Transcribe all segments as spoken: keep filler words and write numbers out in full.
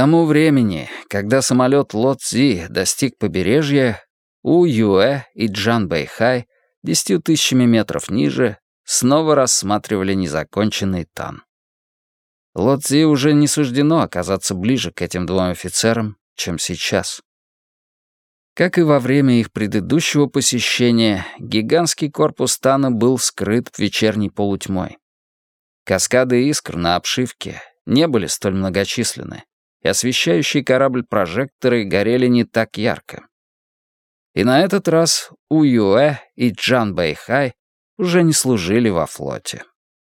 тому времени, когда самолет Ло-Цзи достиг побережья, У-Юэ и Джан-Бэйхай десятью тысячами метров ниже снова рассматривали незаконченный Тан. Ло-Цзи уже не суждено оказаться ближе к этим двум офицерам, чем сейчас. Как и во время их предыдущего посещения, гигантский корпус Тана был скрыт вечерней полутьмой. Каскады искр на обшивке не были столь многочисленны, и освещающие корабль прожекторы горели не так ярко. И на этот раз У-Юэ и Джан-Бэйхай уже не служили во флоте.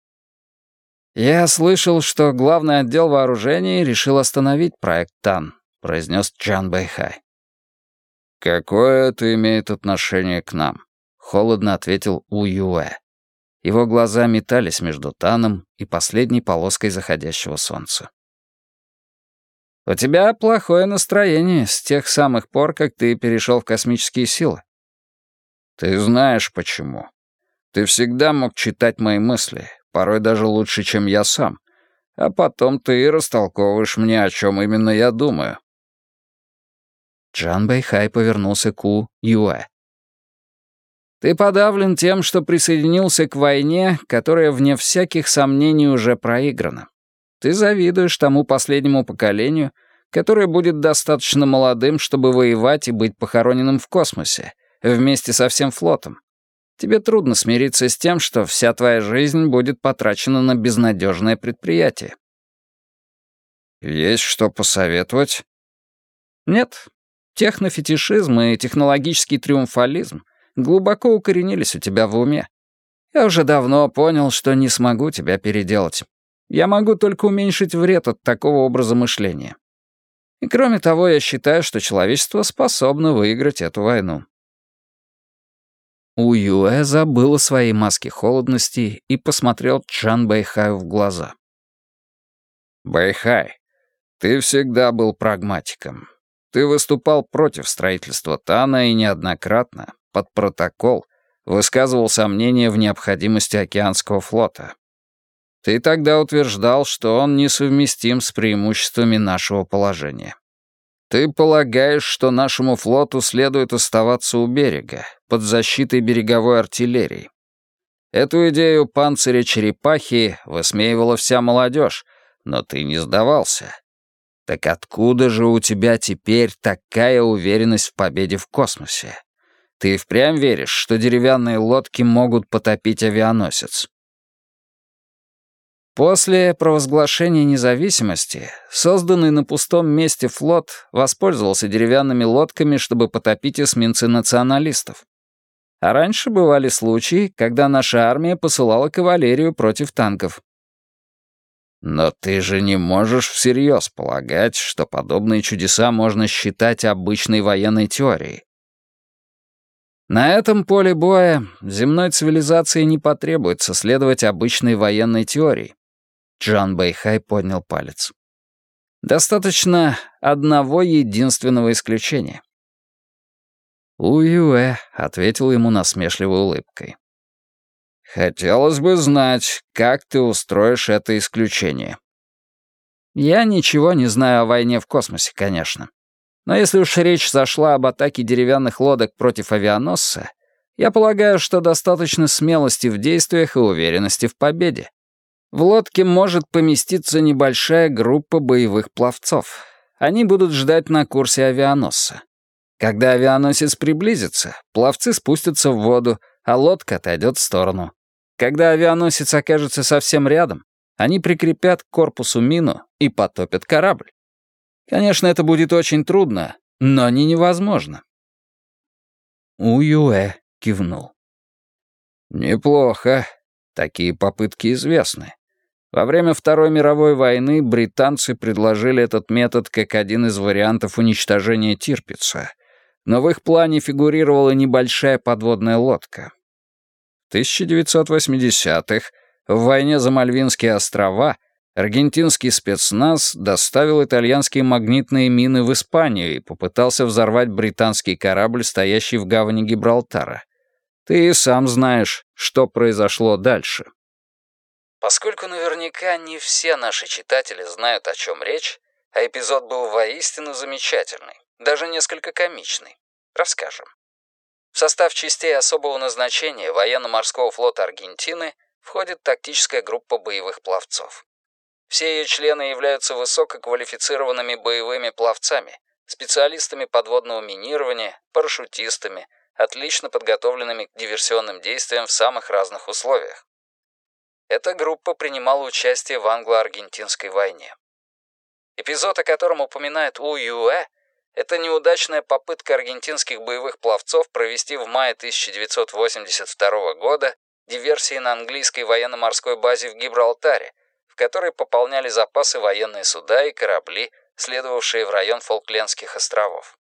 «Я слышал, что главный отдел вооружений решил остановить проект Тан», — произнес Джан-Бэйхай. «Какое это имеет отношение к нам?» — холодно ответил У-Юэ. Его глаза метались между Таном и последней полоской заходящего солнца. «У тебя плохое настроение с тех самых пор, как ты перешел в космические силы». «Ты знаешь почему. Ты всегда мог читать мои мысли, порой даже лучше, чем я сам. А потом ты растолковываешь мне, о чем именно я думаю». Джан Бэйхай повернулся к У-Юэ. «Ты подавлен тем, что присоединился к войне, которая, вне всяких сомнений, уже проиграна. Ты завидуешь тому последнему поколению, которое будет достаточно молодым, чтобы воевать и быть похороненным в космосе, вместе со всем флотом. Тебе трудно смириться с тем, что вся твоя жизнь будет потрачена на безнадежное предприятие». «Есть что посоветовать?» «Нет. Технофетишизм и технологический триумфализм глубоко укоренились у тебя в уме. Я уже давно понял, что не смогу тебя переделать. Я могу только уменьшить вред от такого образа мышления. И кроме того, я считаю, что человечество способно выиграть эту войну». У-Юэ забыл о своей маске холодности и посмотрел Джан Бэйхаю в глаза. «Бэйхай, ты всегда был прагматиком. Ты выступал против строительства Тана и неоднократно, под протокол, высказывал сомнения в необходимости океанского флота. Ты тогда утверждал, что он несовместим с преимуществами нашего положения. Ты полагаешь, что нашему флоту следует оставаться у берега, под защитой береговой артиллерии. Эту идею панциря черепахи высмеивала вся молодежь, но ты не сдавался. Так откуда же у тебя теперь такая уверенность в победе в космосе? Ты впрямь веришь, что деревянные лодки могут потопить авианосец?» После провозглашения независимости созданный на пустом месте флот воспользовался деревянными лодками, чтобы потопить эсминцы националистов. А раньше бывали случаи, когда наша армия посылала кавалерию против танков. «Но ты же не можешь всерьез полагать, что подобные чудеса можно считать обычной военной теорией». На этом поле боя земной цивилизации не потребуется следовать обычной военной теории. Джан Бэйхай поднял палец. Достаточно одного единственного исключения. У-Юэ ответил ему насмешливой улыбкой. «Хотелось бы знать, как ты устроишь это исключение». «Я ничего не знаю о войне в космосе, конечно. Но если уж речь зашла об атаке деревянных лодок против авианосца, я полагаю, что достаточно смелости в действиях и уверенности в победе. В лодке может поместиться небольшая группа боевых пловцов. Они будут ждать на курсе авианосца. Когда авианосец приблизится, пловцы спустятся в воду, а лодка отойдет в сторону. Когда авианосец окажется совсем рядом, они прикрепят к корпусу мину и потопят корабль. Конечно, это будет очень трудно, но не невозможно». У-Юэ кивнул. «Неплохо. Такие попытки известны. Во время Второй мировой войны британцы предложили этот метод как один из вариантов уничтожения Тирпица, но в их плане фигурировала небольшая подводная лодка. В тысяча девятьсот восьмидесятых в войне за Мальвинские острова аргентинский спецназ доставил итальянские магнитные мины в Испанию и попытался взорвать британский корабль, стоящий в гавани Гибралтара. Ты и сам знаешь, что произошло дальше. Поскольку наверняка не все наши читатели знают, о чем речь, А эпизод был воистину замечательный, даже несколько комичный. Расскажем. В состав частей особого назначения военно-морского флота Аргентины входит тактическая группа боевых пловцов. Все ее члены являются высококвалифицированными боевыми пловцами, специалистами подводного минирования, парашютистами, отлично подготовленными к диверсионным действиям в самых разных условиях. Эта группа принимала участие в англо-аргентинской войне. Эпизод, о котором упоминает У Юэ, это неудачная попытка аргентинских боевых пловцов провести в мае тысяча девятьсот восемьдесят второго года диверсии на английской военно-морской базе в Гибралтаре, в которой пополняли запасы военные суда и корабли, следовавшие в район Фолклендских островов.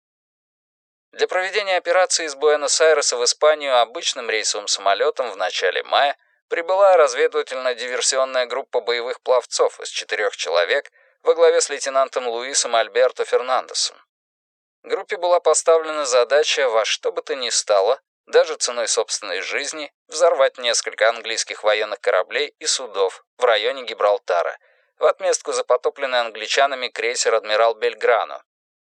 Для проведения операции из Буэнос-Айреса в Испанию обычным рейсовым самолетом в начале мая прибыла разведывательно-диверсионная группа боевых пловцов из четырех человек во главе с лейтенантом Луисом Альберто Фернандесом. Группе была поставлена задача во что бы то ни стало, даже ценой собственной жизни, взорвать несколько английских военных кораблей и судов в районе Гибралтара, в отместку за потопленный англичанами крейсер «Адмирал Бельграно».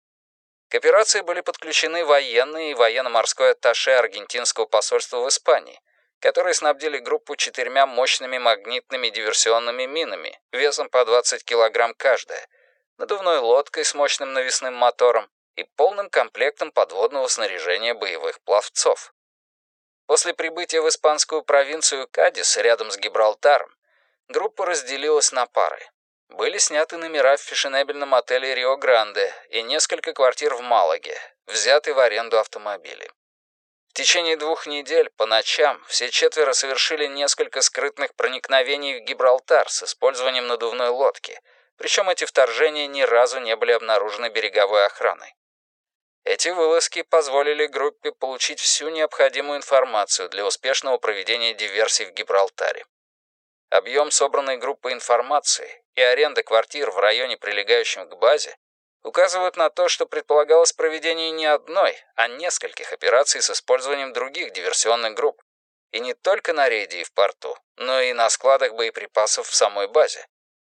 К операции были подключены военные и военно-морской атташе аргентинского посольства в Испании, которые снабдили группу четырьмя мощными магнитными диверсионными минами весом по двадцать килограмм каждая, надувной лодкой с мощным навесным мотором и полным комплектом подводного снаряжения боевых пловцов. После прибытия в испанскую провинцию Кадис рядом с Гибралтаром группа разделилась на пары. Были сняты номера в фешенебельном отеле «Рио-Гранде» и несколько квартир в Малаге, взяты в аренду автомобили. В течение двух недель по ночам все четверо совершили несколько скрытных проникновений в Гибралтар с использованием надувной лодки, причем эти вторжения ни разу не были обнаружены береговой охраной. Эти вылазки позволили группе получить всю необходимую информацию для успешного проведения диверсий в Гибралтаре. Объем собранной группой информации и аренда квартир в районе, прилегающем к базе, указывают на то, что предполагалось проведение не одной, а нескольких операций с использованием других диверсионных групп, и не только на рейде и в порту, но и на складах боеприпасов в самой базе.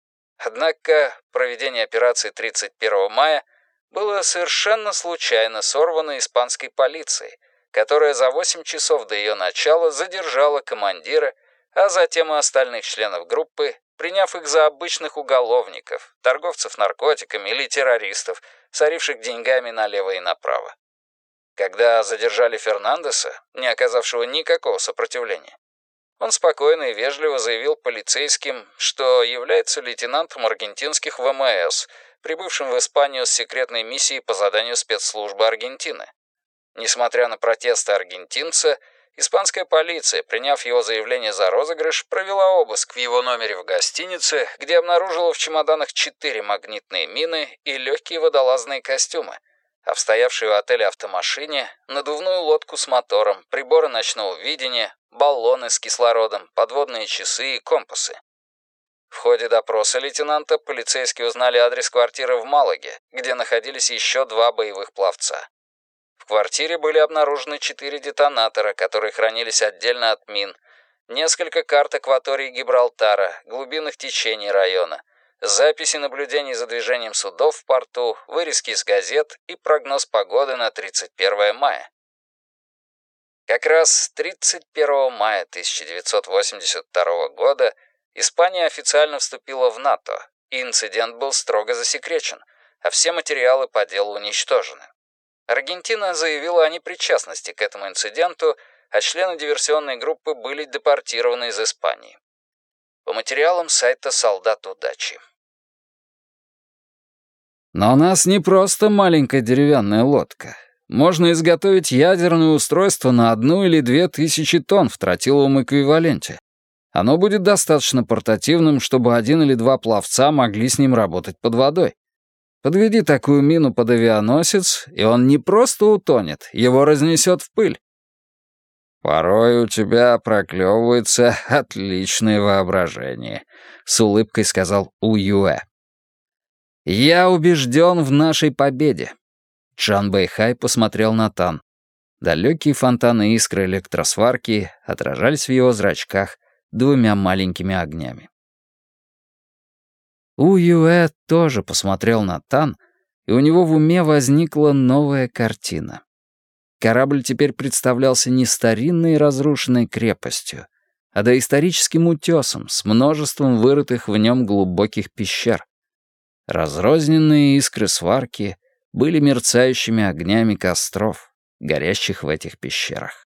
Однако проведение операции тридцать первого мая было совершенно случайно сорвано испанской полицией, которая за восемь часов до ее начала задержала командира, а затем и остальных членов группы, приняв их за обычных уголовников, торговцев наркотиками или террористов, соривших деньгами налево и направо. Когда задержали Фернандеса, не оказавшего никакого сопротивления, он спокойно и вежливо заявил полицейским, что является лейтенантом аргентинских вэ эм эс, прибывшим в Испанию с секретной миссией по заданию спецслужбы Аргентины. Несмотря на протесты аргентинца, испанская полиция, приняв его заявление за розыгрыш, провела обыск в его номере в гостинице, где обнаружила в чемоданах четыре магнитные мины и легкие водолазные костюмы, а в стоявшей у отеля автомашине надувную лодку с мотором, приборы ночного видения, баллоны с кислородом, подводные часы и компасы. В ходе допроса лейтенанта полицейские узнали адрес квартиры в Малаге, где находились еще два боевых пловца. В квартире были обнаружены четыре детонатора, которые хранились отдельно от мин, несколько карт акватории Гибралтара, глубинных течений района, записи наблюдений за движением судов в порту, вырезки из газет и прогноз погоды на тридцать первое мая. Как раз тридцать первого мая тысяча девятьсот восемьдесят второго года Испания официально вступила в НАТО, и инцидент был строго засекречен, а все материалы по делу уничтожены. Аргентина заявила о непричастности к этому инциденту, а члены диверсионной группы были депортированы из Испании. По материалам сайта «Солдат удачи». Но у нас не просто маленькая деревянная лодка. Можно изготовить ядерное устройство на одну или две тысячи тонн в тротиловом эквиваленте. Оно будет достаточно портативным, чтобы один или два пловца могли с ним работать под водой. Подведи такую мину под авианосец, и он не просто утонет, его разнесет в пыль. «Порой у тебя проклевывается отличное воображение», — с улыбкой сказал У Юэ. «Я убежден в нашей победе». Чжан Бэйхай посмотрел на Тан. Далекие фонтаны искры электросварки отражались в его зрачках двумя маленькими огнями. У-Юэ тоже посмотрел на Тан, и у него в уме возникла новая картина. Корабль теперь представлялся не старинной разрушенной крепостью, а доисторическим утесом с множеством вырытых в нем глубоких пещер. Разрозненные искры сварки были мерцающими огнями костров, горящих в этих пещерах.